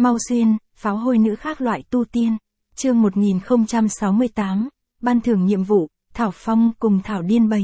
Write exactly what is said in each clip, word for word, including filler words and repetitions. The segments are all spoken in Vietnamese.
Mau Xuyên, pháo hôi nữ khác loại tu tiên. Chương một nghìn không trăm sáu mươi tám, ban thưởng nhiệm vụ, Thảo Phong cùng Thảo Điên bày.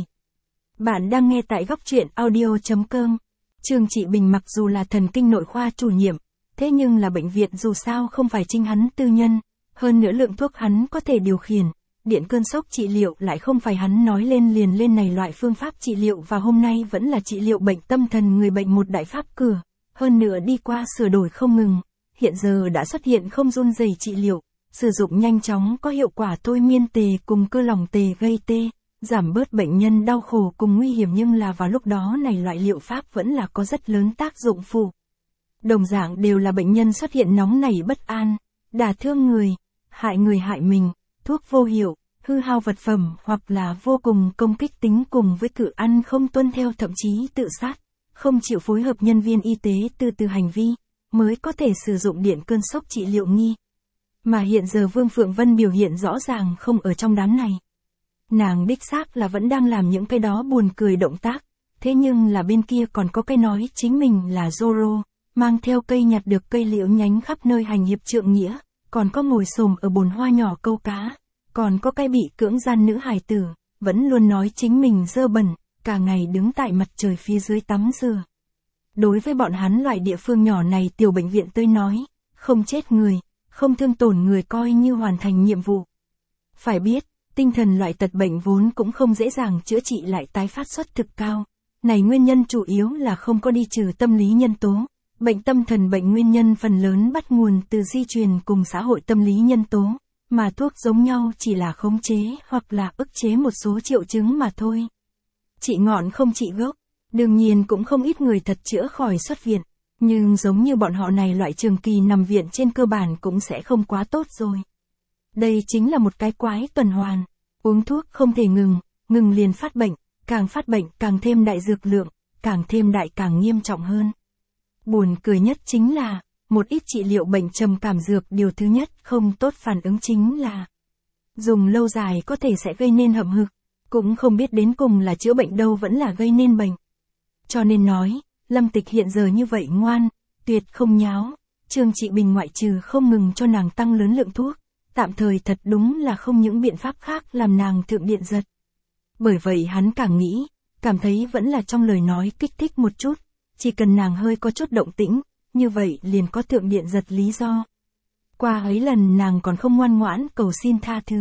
Bạn đang nghe tại góc truyện audio.com. Trương Trị Bình mặc dù là thần kinh nội khoa chủ nhiệm, thế nhưng là bệnh viện dù sao không phải chính hắn tư nhân, hơn nữa lượng thuốc hắn có thể điều khiển, điện cơn sốc trị liệu lại không phải hắn nói lên liền lên này loại phương pháp trị liệu và hôm nay vẫn là trị liệu bệnh tâm thần người bệnh một đại pháp cửa, hơn nữa đi qua sửa đổi không ngừng, hiện giờ đã xuất hiện không run rẩy trị liệu, sử dụng nhanh chóng có hiệu quả thôi miên tề cùng cơ lòng tề gây tê, giảm bớt bệnh nhân đau khổ cùng nguy hiểm nhưng là vào lúc đó này loại liệu pháp vẫn là có rất lớn tác dụng phụ. Đồng dạng đều là bệnh nhân xuất hiện nóng nảy bất an, đả thương người, hại người hại mình, thuốc vô hiệu, hư hao vật phẩm hoặc là vô cùng công kích tính cùng với cự ăn không tuân theo thậm chí tự sát, không chịu phối hợp nhân viên y tế từ từ hành vi, mới có thể sử dụng điện cơn sốc trị liệu nghi. Mà hiện giờ Vương Phượng Vân biểu hiện rõ ràng không ở trong đám này. Nàng đích xác là vẫn đang làm những cái đó buồn cười động tác, thế nhưng là bên kia còn có cái nói chính mình là Zorro, mang theo cây nhặt được cây liễu nhánh khắp nơi hành hiệp trượng nghĩa, còn có ngồi xổm ở bồn hoa nhỏ câu cá, còn có cái bị cưỡng gian nữ hài tử, vẫn luôn nói chính mình dơ bẩn, cả ngày đứng tại mặt trời phía dưới tắm dừa. Đối với bọn hắn loại địa phương nhỏ này tiểu bệnh viện tôi nói, không chết người, không thương tổn người coi như hoàn thành nhiệm vụ. Phải biết, tinh thần loại tật bệnh vốn cũng không dễ dàng chữa trị lại tái phát suất thực cao. Này nguyên nhân chủ yếu là không có đi trừ tâm lý nhân tố. Bệnh tâm thần bệnh nguyên nhân phần lớn bắt nguồn từ di truyền cùng xã hội tâm lý nhân tố, mà thuốc giống nhau chỉ là khống chế hoặc là ức chế một số triệu chứng mà thôi. Trị ngọn không trị gốc, đương nhiên cũng không ít người thật chữa khỏi xuất viện, nhưng giống như bọn họ này loại trường kỳ nằm viện trên cơ bản cũng sẽ không quá tốt rồi. Đây chính là một cái quái tuần hoàn, uống thuốc không thể ngừng, ngừng liền phát bệnh, càng phát bệnh càng thêm đại dược lượng, càng thêm đại càng nghiêm trọng hơn. Buồn cười nhất chính là, một ít trị liệu bệnh trầm cảm dược điều thứ nhất không tốt phản ứng chính là dùng lâu dài có thể sẽ gây nên hậm hực, cũng không biết đến cùng là chữa bệnh đâu vẫn là gây nên bệnh. Cho nên nói, Lâm Tịch hiện giờ như vậy ngoan, tuyệt không nháo, Trương Trị Bình ngoại trừ không ngừng cho nàng tăng lớn lượng thuốc, tạm thời thật đúng là không những biện pháp khác làm nàng thượng điện giật. Bởi vậy hắn càng nghĩ, cảm thấy vẫn là trong lời nói kích thích một chút, chỉ cần nàng hơi có chút động tĩnh, như vậy liền có thượng điện giật lý do. Qua ấy lần nàng còn không ngoan ngoãn cầu xin tha thứ.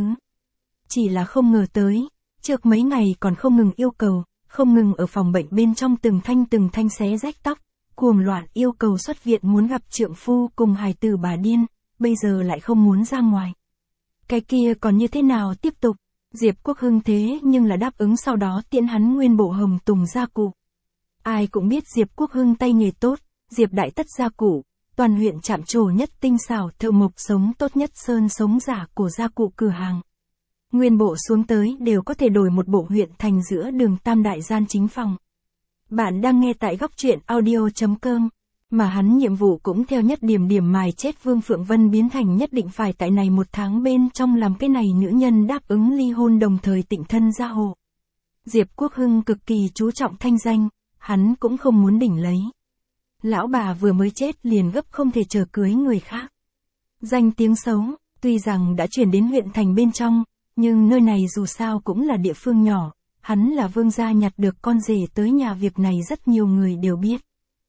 Chỉ là không ngờ tới, trước mấy ngày còn không ngừng yêu cầu, không ngừng ở phòng bệnh bên trong từng thanh từng thanh xé rách tóc, cuồng loạn yêu cầu xuất viện muốn gặp trượng phu cùng hài tử bà điên, bây giờ lại không muốn ra ngoài. Cái kia còn như thế nào tiếp tục, Diệp Quốc Hưng thế nhưng là đáp ứng sau đó tiễn hắn nguyên bộ hồng tùng gia cụ. Ai cũng biết Diệp Quốc Hưng tay nghề tốt, Diệp Đại Tất gia cụ, toàn huyện chạm trổ nhất tinh xảo thợ mộc sống tốt nhất sơn sống giả của gia cụ cửa hàng. Nguyên bộ xuống tới đều có thể đổi một bộ huyện thành giữa đường tam đại gian chính phòng. Bạn đang nghe tại góc truyện audio.com, mà hắn nhiệm vụ cũng theo nhất điểm điểm mài chết Vương Phượng Vân biến thành nhất định phải tại này một tháng bên trong làm cái này nữ nhân đáp ứng ly hôn đồng thời tịnh thân gia hộ. Diệp Quốc Hưng cực kỳ chú trọng thanh danh, hắn cũng không muốn đỉnh lấy. Lão bà vừa mới chết liền gấp không thể chờ cưới người khác. Danh tiếng xấu, tuy rằng đã chuyển đến huyện thành bên trong, nhưng nơi này dù sao cũng là địa phương nhỏ, hắn là vương gia nhặt được con rể tới nhà việc này rất nhiều người đều biết.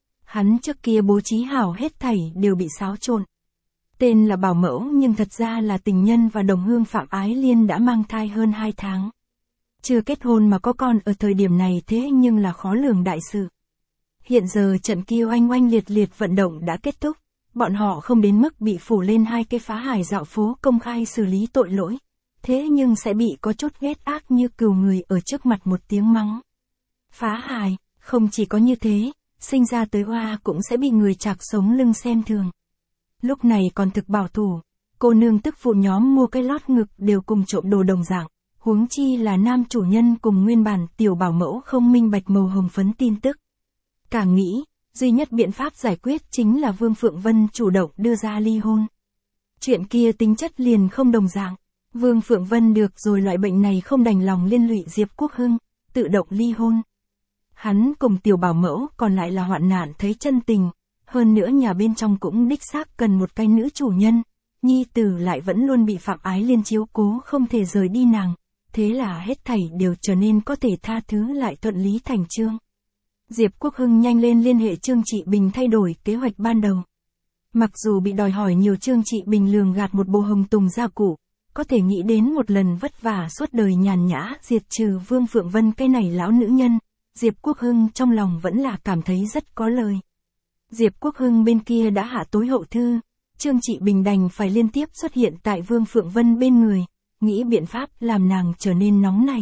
Hắn trước kia bố trí hảo hết thảy đều bị xáo trộn. Tên là bảo mẫu nhưng thật ra là tình nhân và đồng hương Phạm Ái Liên đã mang thai hơn hai tháng. Chưa kết hôn mà có con ở thời điểm này thế nhưng là khó lường đại sự. Hiện giờ trận kia oanh oanh liệt liệt vận động đã kết thúc, bọn họ không đến mức bị phủ lên hai cái phá hải dạo phố công khai xử lý tội lỗi. Thế nhưng sẽ bị có chút ghét ác như cừu người ở trước mặt một tiếng mắng. Phá hài, không chỉ có như thế, sinh ra tới hoa cũng sẽ bị người chạc sống lưng xem thường. Lúc này còn thực bảo thủ, cô nương tức phụ nhóm mua cái lót ngực đều cùng trộm đồ đồng dạng, huống chi là nam chủ nhân cùng nguyên bản tiểu bảo mẫu không minh bạch màu hồng phấn tin tức. Càng nghĩ, duy nhất biện pháp giải quyết chính là Vương Phượng Vân chủ động đưa ra ly hôn. Chuyện kia tính chất liền không đồng dạng. Vương Phượng Vân được rồi loại bệnh này không đành lòng liên lụy Diệp Quốc Hưng, tự động ly hôn. Hắn cùng tiểu bảo mẫu còn lại là hoạn nạn thấy chân tình, hơn nữa nhà bên trong cũng đích xác cần một cái nữ chủ nhân, nhi tử lại vẫn luôn bị Phạm Ái Liên chiếu cố không thể rời đi nàng, thế là hết thảy đều trở nên có thể tha thứ lại thuận lý thành chương. Diệp Quốc Hưng nhanh lên liên hệ Trương Trị Bình thay đổi kế hoạch ban đầu. Mặc dù bị đòi hỏi nhiều, Trương Trị Bình lường gạt một bộ hồng tùng gia cụ, có thể nghĩ đến một lần vất vả suốt đời nhàn nhã diệt trừ Vương Phượng Vân cái này lão nữ nhân, Diệp Quốc Hưng trong lòng vẫn là cảm thấy rất có lời. Diệp Quốc Hưng bên kia đã hạ tối hậu thư, Trương Trị Bình đành phải liên tiếp xuất hiện tại Vương Phượng Vân bên người, nghĩ biện pháp làm nàng trở nên nóng này.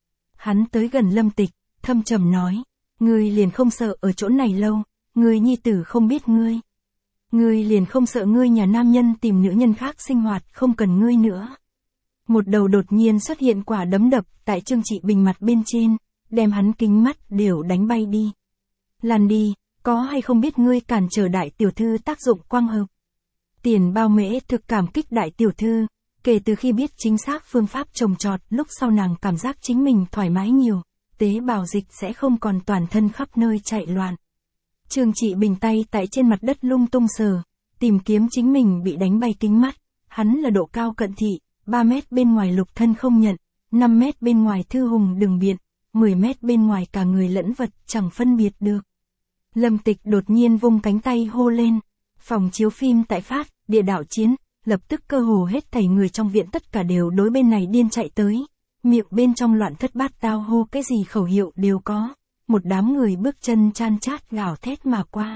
Hắn tới gần Lâm Tịch, thâm trầm nói, ngươi liền không sợ ở chỗ này lâu, ngươi nhi tử không biết ngươi. Ngươi liền không sợ ngươi nhà nam nhân tìm nữ nhân khác sinh hoạt không cần ngươi nữa. Một đầu đột nhiên xuất hiện quả đấm đập tại Trương Trị Bình mặt bên trên, đem hắn kính mắt đều đánh bay đi. Lăn đi, có hay không biết ngươi cản trở đại tiểu thư tác dụng quang hợp. Tiền Bao Mễ thực cảm kích đại tiểu thư, kể từ khi biết chính xác phương pháp trồng trọt, lúc sau nàng cảm giác chính mình thoải mái nhiều, tế bào dịch sẽ không còn toàn thân khắp nơi chạy loạn. Trương Trị Bình tay tại trên mặt đất lung tung sờ, tìm kiếm chính mình bị đánh bay kính mắt, hắn là độ cao cận thị, ba mét bên ngoài lục thân không nhận, năm mét bên ngoài thư hùng đừng biện, mười mét bên ngoài cả người lẫn vật chẳng phân biệt được. Lâm Tịch đột nhiên vung cánh tay hô lên, phòng chiếu phim tại phát, địa đạo chiến, lập tức cơ hồ hết thảy người trong viện tất cả đều đối bên này điên chạy tới, miệng bên trong loạn thất bát tao hô cái gì khẩu hiệu đều có, một đám người bước chân chan chát gào thét mà qua.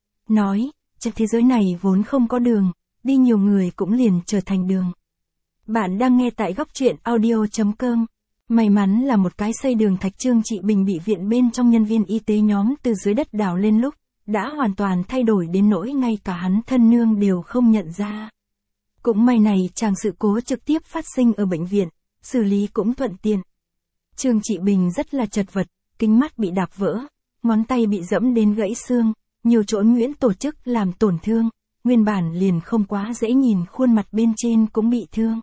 Nói, trên thế giới này vốn không có đường, đi nhiều người cũng liền trở thành đường. Bạn đang nghe tại góc truyện audio chấm com. May mắn là một cái xây đường thạch, Trương Trị Bình bị viện bên trong nhân viên y tế nhóm từ dưới đất đào lên lúc, đã hoàn toàn thay đổi đến nỗi ngay cả hắn thân nương đều không nhận ra. Cũng may này chàng sự cố trực tiếp phát sinh ở bệnh viện, xử lý cũng thuận tiện. Trương Trị Bình rất là chật vật, kính mắt bị đạp vỡ, ngón tay bị dẫm đến gãy xương, nhiều chỗ nhuyễn tổ chức làm tổn thương, nguyên bản liền không quá dễ nhìn khuôn mặt bên trên cũng bị thương.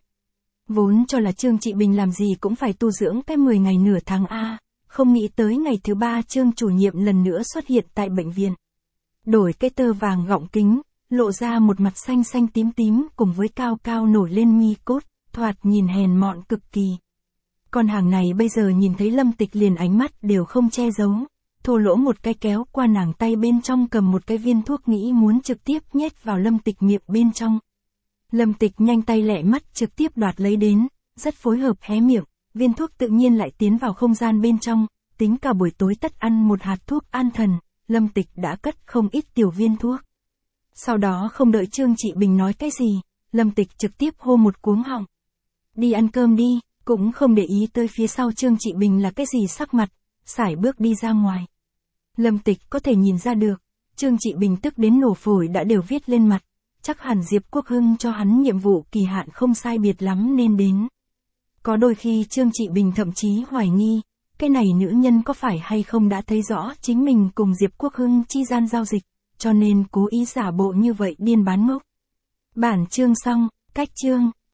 Vốn cho là Trương Trị Bình làm gì cũng phải tu dưỡng cái mười ngày nửa tháng A, không nghĩ tới ngày thứ ba Trương chủ nhiệm lần nữa xuất hiện tại bệnh viện. Đổi cái tơ vàng gọng kính, lộ ra một mặt xanh xanh tím tím cùng với cao cao nổi lên mi cốt, thoạt nhìn hèn mọn cực kỳ. Con hàng này bây giờ nhìn thấy Lâm Tịch liền ánh mắt đều không che giấu, thô lỗ một cái kéo qua nàng tay bên trong cầm một cái viên thuốc nghĩ muốn trực tiếp nhét vào Lâm Tịch miệng bên trong. Lâm Tịch nhanh tay lẹ mắt trực tiếp đoạt lấy đến, rất phối hợp hé miệng, viên thuốc tự nhiên lại tiến vào không gian bên trong, tính cả buổi tối tất ăn một hạt thuốc an thần, Lâm Tịch đã cất không ít tiểu viên thuốc. Sau đó không đợi Trương Trị Bình nói cái gì, Lâm Tịch trực tiếp hô một cuống họng. Đi ăn cơm đi, cũng không để ý tới phía sau Trương Trị Bình là cái gì sắc mặt, sải bước đi ra ngoài. Lâm Tịch có thể nhìn ra được, Trương Trị Bình tức đến nổ phổi đã đều viết lên mặt, chắc hẳn Diệp Quốc Hưng cho hắn nhiệm vụ kỳ hạn không sai biệt lắm nên đến. Có đôi khi Trương Trị Bình thậm chí hoài nghi, cái này nữ nhân có phải hay không đã thấy rõ chính mình cùng Diệp Quốc Hưng chi gian giao dịch, cho nên cố ý giả bộ như vậy điên bán ngốc. Bản chương xong, cách chương.